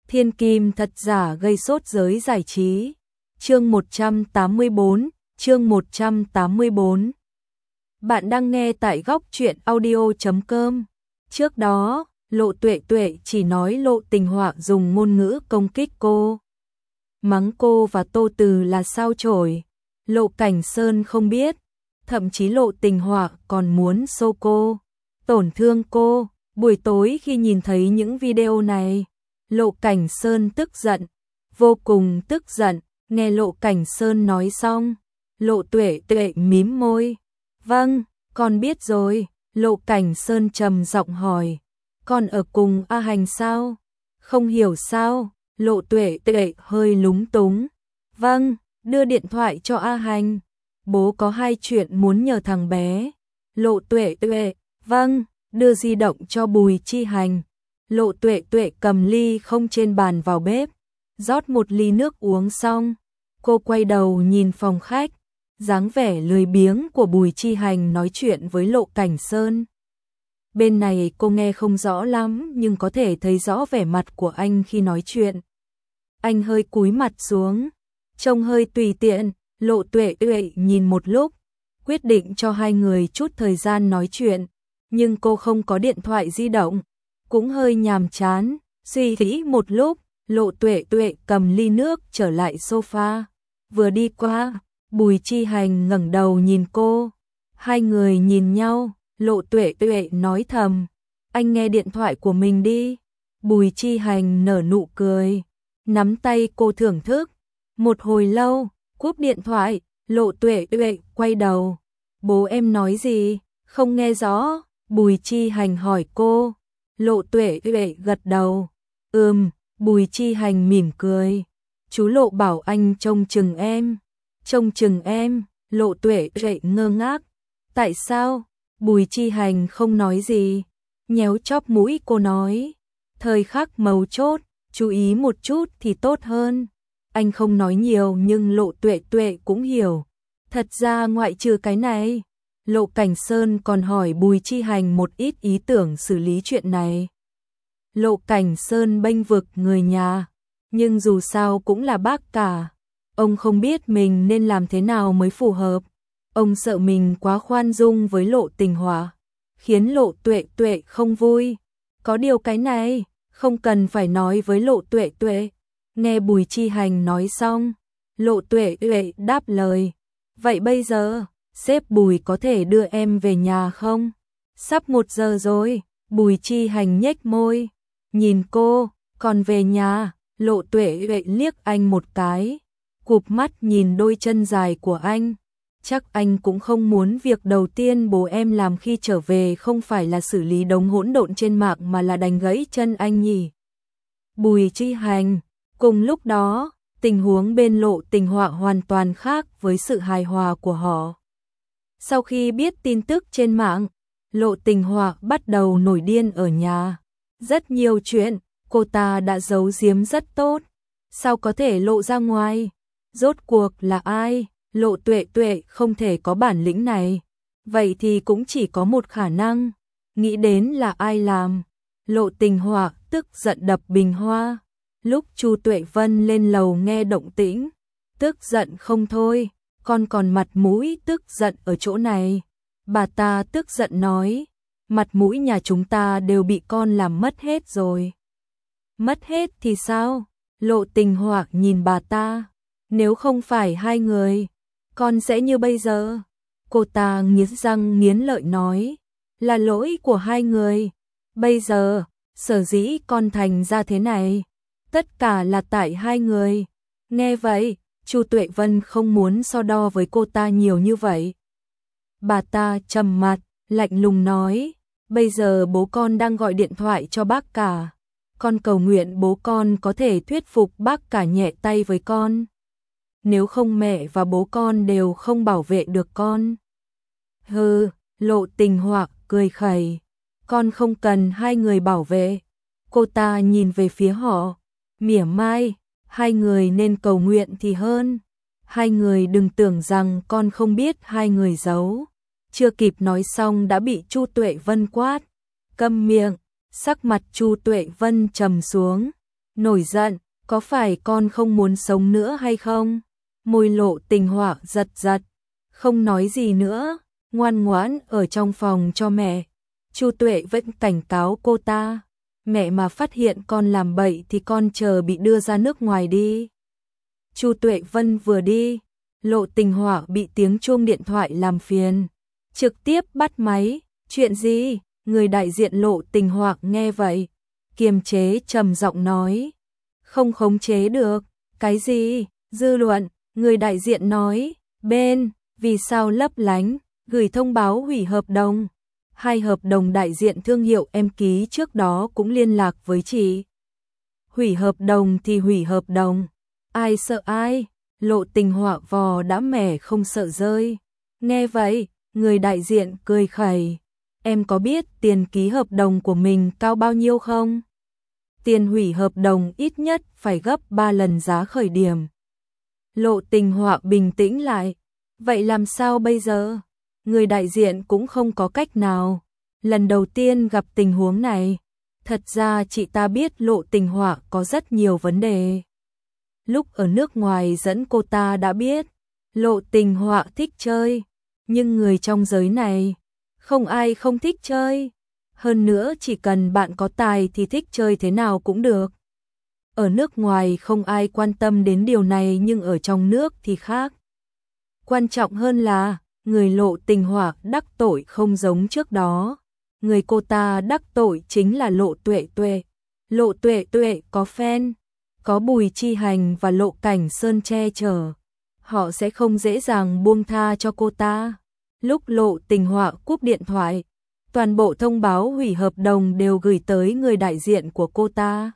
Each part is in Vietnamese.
Thiên kim thật giả gây sốt giới giải trí. Chương 184, chương 184. Bạn đang nghe tại góc truyện audio.com. Trước đó, Lộ Tuệ Tuệ chỉ nói Lộ Tình Họa dùng ngôn ngữ công kích cô, mắng cô và Tô Từ là sao chổi. Lộ Cảnh Sơn không biết, thậm chí Lộ Tình Họa còn muốn xô cô, tổn thương cô. Buổi tối khi nhìn thấy những video này, Lộ Cảnh Sơn tức giận, vô cùng tức giận. Nghe Lộ Cảnh Sơn nói xong, Lộ Tuệ Tuệ mím môi. Vâng, con biết rồi. Lộ Cảnh Sơn trầm giọng hỏi, con ở cùng A Hành sao? Không hiểu sao? Lộ Tuệ Tuệ hơi lúng túng. Vâng, đưa điện thoại cho A Hành. Bố có hai chuyện muốn nhờ thằng bé. Lộ Tuệ Tuệ, vâng, đưa di động cho Bùi Chi Hành. Lộ Tuệ Tuệ cầm ly không trên bàn vào bếp, rót một ly nước uống xong, cô quay đầu nhìn phòng khách, dáng vẻ lười biếng của Bùi Chi Hành nói chuyện với Lộ Cảnh Sơn. Bên này cô nghe không rõ lắm nhưng có thể thấy rõ vẻ mặt của anh khi nói chuyện. Anh hơi cúi mặt xuống, trông hơi tùy tiện. Lộ Tuệ Tuệ nhìn một lúc, quyết định cho hai người chút thời gian nói chuyện, nhưng cô không có điện thoại di động, cũng hơi nhàm chán. Suy nghĩ một lúc, Lộ Tuệ Tuệ cầm ly nước trở lại sofa. Vừa đi qua, Bùi Chi Hành ngẩng đầu nhìn cô. Hai người nhìn nhau, Lộ Tuệ Tuệ nói thầm, anh nghe điện thoại của mình đi. Bùi Chi Hành nở nụ cười, nắm tay cô thưởng thức. Một hồi lâu, cúp điện thoại, Lộ Tuệ Tuệ quay đầu. Bố em nói gì? Không nghe rõ. Bùi Chi Hành hỏi cô. Lộ Tuệ Tuệ gật đầu. Bùi Chi Hành mỉm cười. Chú Lộ bảo anh trông chừng em. Trông chừng em? Lộ Tuệ Tuệ ngơ ngác. Tại sao? Bùi Chi Hành không nói gì, nhéo chóp mũi cô nói. Thời khắc mấu chốt, chú ý một chút thì tốt hơn. Anh không nói nhiều nhưng Lộ Tuệ Tuệ cũng hiểu. Thật ra ngoại trừ cái này, Lộ Cảnh Sơn còn hỏi Bùi Chi Hành một ít ý tưởng xử lý chuyện này. Lộ Cảnh Sơn bênh vực người nhà, nhưng dù sao cũng là bác cả. Ông không biết mình nên làm thế nào mới phù hợp. Ông sợ mình quá khoan dung với Lộ Tình Họa, khiến Lộ Tuệ Tuệ không vui. Có điều cái này, không cần phải nói với Lộ Tuệ Tuệ. Nghe Bùi Chi Hành nói xong, Lộ Tuệ Tuệ đáp lời. Vậy bây giờ, sếp Bùi có thể đưa em về nhà không? Sắp 1 giờ rồi. Bùi Chi Hành nhếch môi, nhìn cô. Còn về nhà? Lộ Tuệ Tuệ liếc anh một cái, cụp mắt nhìn đôi chân dài của anh. Chắc anh cũng không muốn việc đầu tiên bố em làm khi trở về không phải là xử lý đống hỗn độn trên mạng mà là đánh gãy chân anh nhỉ? Bùi Chi Hành. Cùng lúc đó, tình huống bên Lộ Tình Họa hoàn toàn khác với sự hài hòa của họ. Sau khi biết tin tức trên mạng, Lộ Tình Họa bắt đầu nổi điên ở nhà. Rất nhiều chuyện, cô ta đã giấu giếm rất tốt. Sao có thể lộ ra ngoài? Rốt cuộc là ai? Lộ Tuệ Tuệ không thể có bản lĩnh này. Vậy thì cũng chỉ có một khả năng. Nghĩ đến là ai làm. Lộ Tình Họa tức giận đập bình hoa. Lúc Chu Tuệ Vân lên lầu nghe động tĩnh, tức giận không thôi. Con còn mặt mũi tức giận ở chỗ này. Bà ta tức giận nói, mặt mũi nhà chúng ta đều bị con làm mất hết rồi. Mất hết thì sao? Lộ Tình Họa nhìn bà ta. Nếu không phải hai người, con sẽ như bây giờ. Cô ta nghiến răng nghiến lợi nói, là lỗi của hai người. Bây giờ, sở dĩ con thành ra thế này, tất cả là tại hai người. Nghe vậy, Chu Tuệ Vân không muốn so đo với cô ta nhiều như vậy. Bà ta trầm mặt, lạnh lùng nói, bây giờ bố con đang gọi điện thoại cho bác cả. Con cầu nguyện bố con có thể thuyết phục bác cả nhẹ tay với con. Nếu không mẹ và bố con đều không bảo vệ được con. Hừ, Lộ Tình Họa cười khẩy. Con không cần hai người bảo vệ. Cô ta nhìn về phía họ, mỉa mai, hai người nên cầu nguyện thì hơn. Hai người đừng tưởng rằng con không biết hai người giấu. Chưa kịp nói xong đã bị Chu Tuệ Vân quát. Câm miệng. Sắc mặt Chu Tuệ Vân trầm xuống, nổi giận, có phải con không muốn sống nữa hay không? Môi Lộ Tình Họa giật giật, không nói gì nữa, ngoan ngoãn ở trong phòng cho mẹ. Chu Tuệ vẫn cảnh cáo cô ta, mẹ mà phát hiện con làm bậy thì con chờ bị đưa ra nước ngoài đi. Chu Tuệ Vân vừa đi, Lộ Tình Họa bị tiếng chuông điện thoại làm phiền, trực tiếp bắt máy. Chuyện gì? Người đại diện Lộ Tình Họa nghe vậy, kiềm chế trầm giọng nói, không khống chế được. Cái gì? Dư luận. Người đại diện nói, bên vì sao lấp lánh, gửi thông báo hủy hợp đồng. 2 hợp đồng đại diện thương hiệu em ký trước đó cũng liên lạc với chị. Hủy hợp đồng thì hủy hợp đồng, ai sợ ai? Lộ Tình Họa vò đã mẻ không sợ rơi. Nghe vậy, người đại diện cười khẩy, em có biết tiền ký hợp đồng của mình cao bao nhiêu không? Tiền hủy hợp đồng ít nhất phải gấp 3 lần giá khởi điểm. Lộ Tình Họa bình tĩnh lại, vậy làm sao bây giờ? Người đại diện cũng không có cách nào, lần đầu tiên gặp tình huống này. Thật ra chị ta biết Lộ Tình Họa có rất nhiều vấn đề. Lúc ở nước ngoài dẫn cô ta đã biết, Lộ Tình Họa thích chơi, nhưng người trong giới này, không ai không thích chơi. Hơn nữa chỉ cần bạn có tài thì thích chơi thế nào cũng được. Ở nước ngoài không ai quan tâm đến điều này nhưng ở trong nước thì khác. Quan trọng hơn là, người Lộ Tình Họa đắc tội không giống trước đó. Người cô ta đắc tội chính là Lộ Tuệ Tuệ. Lộ Tuệ Tuệ có fan, có Bùi Chi Hành và Lộ Cảnh Sơn che chở. Họ sẽ không dễ dàng buông tha cho cô ta. Lúc Lộ Tình Họa cúp điện thoại, toàn bộ thông báo hủy hợp đồng đều gửi tới người đại diện của cô ta.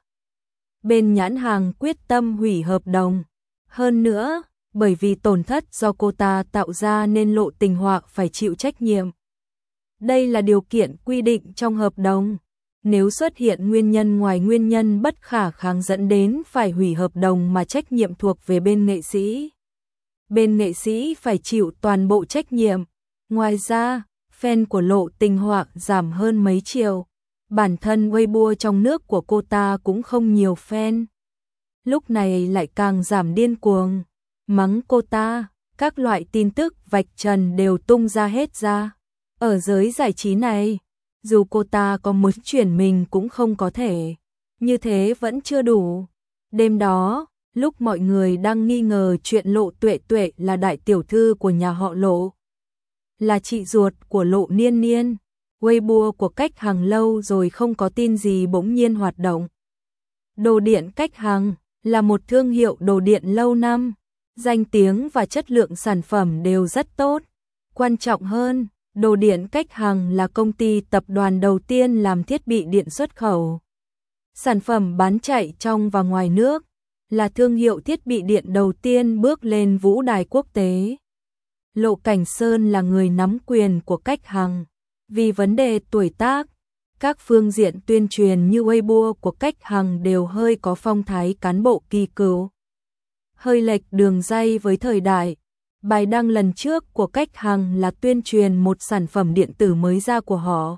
Bên nhãn hàng quyết tâm hủy hợp đồng. Hơn nữa, bởi vì tổn thất do cô ta tạo ra nên Lộ Tình Họa phải chịu trách nhiệm. Đây là điều kiện quy định trong hợp đồng. Nếu xuất hiện nguyên nhân ngoài nguyên nhân bất khả kháng dẫn đến phải hủy hợp đồng mà trách nhiệm thuộc về bên nghệ sĩ. Bên nghệ sĩ phải chịu toàn bộ trách nhiệm. Ngoài ra, fan của Lộ Tình Họa giảm hơn mấy triệu. Bản thân Weibo trong nước của cô ta cũng không nhiều fan. Lúc này lại càng giảm điên cuồng. Mắng cô ta, các loại tin tức vạch trần đều tung ra hết ra. Ở giới giải trí này, dù cô ta có muốn chuyển mình cũng không có thể. Như thế vẫn chưa đủ. Đêm đó, lúc mọi người đang nghi ngờ chuyện Lộ Tuệ Tuệ là đại tiểu thư của nhà họ Lộ, là chị ruột của Lộ Niên Niên, Weibo của Cách Hằng lâu rồi không có tin gì bỗng nhiên hoạt động. Đồ điện Cách Hằng là một thương hiệu đồ điện lâu năm, danh tiếng và chất lượng sản phẩm đều rất tốt. Quan trọng hơn, Đồ điện Cách Hằng là công ty tập đoàn đầu tiên làm thiết bị điện xuất khẩu. Sản phẩm bán chạy trong và ngoài nước, là thương hiệu thiết bị điện đầu tiên bước lên vũ đài quốc tế. Lộ Cảnh Sơn là người nắm quyền của Cách Hằng. Vì vấn đề tuổi tác, các phương diện tuyên truyền như Weibo của Cách Hằng đều hơi có phong thái cán bộ kỳ cựu, hơi lệch đường ray với thời đại. Bài đăng lần trước của Cách Hằng là tuyên truyền một sản phẩm điện tử mới ra của họ.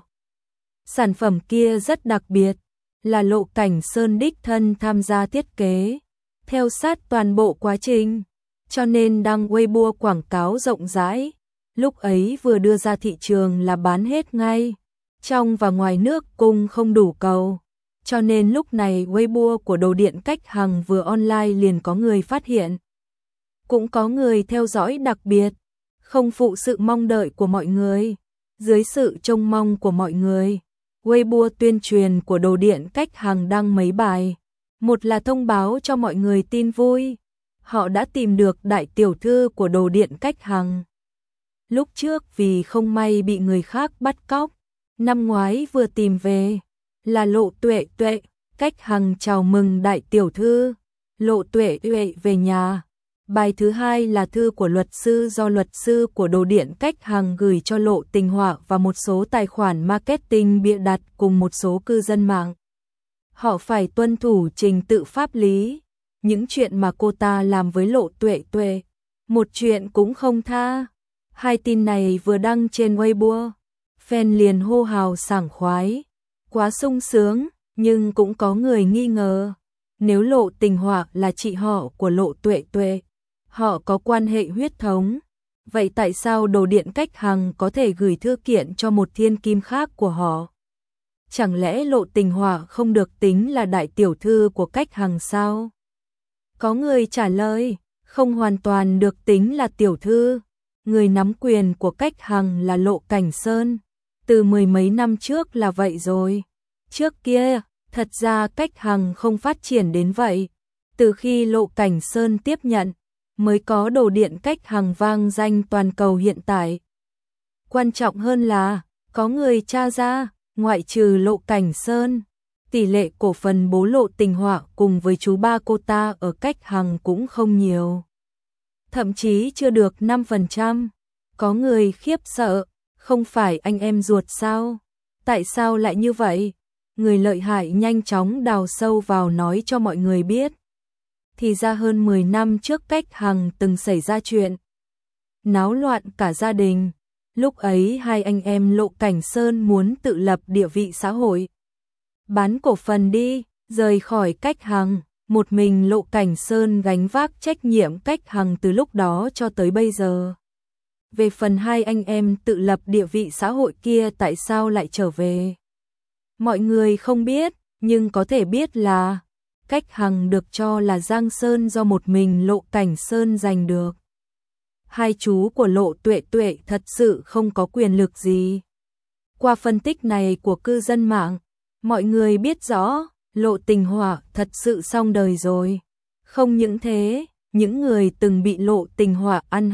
Sản phẩm kia rất đặc biệt, là Lộ Cảnh Sơn đích thân tham gia thiết kế, theo sát toàn bộ quá trình, cho nên đăng Weibo quảng cáo rộng rãi. Lúc ấy vừa đưa ra thị trường là bán hết ngay, trong và ngoài nước cung không đủ cầu, cho nên lúc này Weibo của Đồ điện Cách Hằng vừa online liền có người phát hiện. Cũng có người theo dõi đặc biệt, không phụ sự mong đợi của mọi người. Dưới sự trông mong của mọi người, Weibo tuyên truyền của Đồ điện Cách Hằng đăng mấy bài. Một là thông báo cho mọi người tin vui, họ đã tìm được đại tiểu thư của Đồ điện Cách Hằng. Lúc trước vì không may bị người khác bắt cóc, năm ngoái vừa tìm về, là Lộ Tuệ Tuệ. Cách Hằng chào mừng đại tiểu thư, Lộ Tuệ Tuệ về nhà. Bài thứ hai là thư của luật sư do luật sư của Đồ điện Cách Hằng gửi cho Lộ Tình Họa và một số tài khoản marketing bịa đặt cùng một số cư dân mạng. Họ phải tuân thủ trình tự pháp lý, những chuyện mà cô ta làm với Lộ Tuệ Tuệ, một chuyện cũng không tha. Hai tin này vừa đăng trên Weibo, fan liền hô hào sảng khoái, quá sung sướng, nhưng cũng có người nghi ngờ. Nếu Lộ Tình Họa là chị họ của Lộ Tuệ Tuệ, họ có quan hệ huyết thống, vậy tại sao Đồ Điện Cách Hằng có thể gửi thư kiện cho một thiên kim khác của họ? Chẳng lẽ Lộ Tình Họa không được tính là đại tiểu thư của Cách Hằng sao? Có người trả lời, không hoàn toàn được tính là tiểu thư. Người nắm quyền của Cách Hằng là Lộ Cảnh Sơn. Từ mười mấy năm trước là vậy rồi. Trước kia, thật ra Cách Hằng không phát triển đến vậy. Từ khi Lộ Cảnh Sơn tiếp nhận, mới có Đồ Điện Cách Hằng vang danh toàn cầu hiện tại. Quan trọng hơn là, có người tra ra, ngoại trừ Lộ Cảnh Sơn, tỷ lệ cổ phần bố Lộ Tình Họa cùng với chú ba cô ta ở Cách Hằng cũng không nhiều. Thậm chí chưa được 5%. Có người khiếp sợ, không phải anh em ruột sao? Tại sao lại như vậy? Người lợi hại nhanh chóng đào sâu vào nói cho mọi người biết. Thì ra hơn 10 năm trước Cách Hằng từng xảy ra chuyện náo loạn cả gia đình. Lúc ấy hai anh em Lộ Cảnh Sơn muốn tự lập địa vị xã hội. Bán cổ phần đi, rời khỏi Cách Hằng. Một mình Lộ Cảnh Sơn gánh vác trách nhiệm Cách Hằng từ lúc đó cho tới bây giờ. Về phần hai anh em tự lập địa vị xã hội kia tại sao lại trở về? Mọi người không biết, nhưng có thể biết là Cách Hằng được cho là Giang Sơn do một mình Lộ Cảnh Sơn giành được. Hai chú của Lộ Tuệ Tuệ thật sự không có quyền lực gì. Qua phân tích này của cư dân mạng, mọi người biết rõ, Lộ Tình Họa thật sự xong đời rồi. Không những thế, những người từng bị Lộ Tình Họa ăn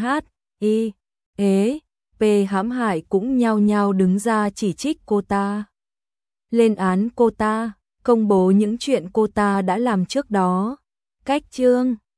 p hãm hại cũng nhao nhao đứng ra chỉ trích cô ta. Lên án cô ta, công bố những chuyện cô ta đã làm trước đó. Cách chương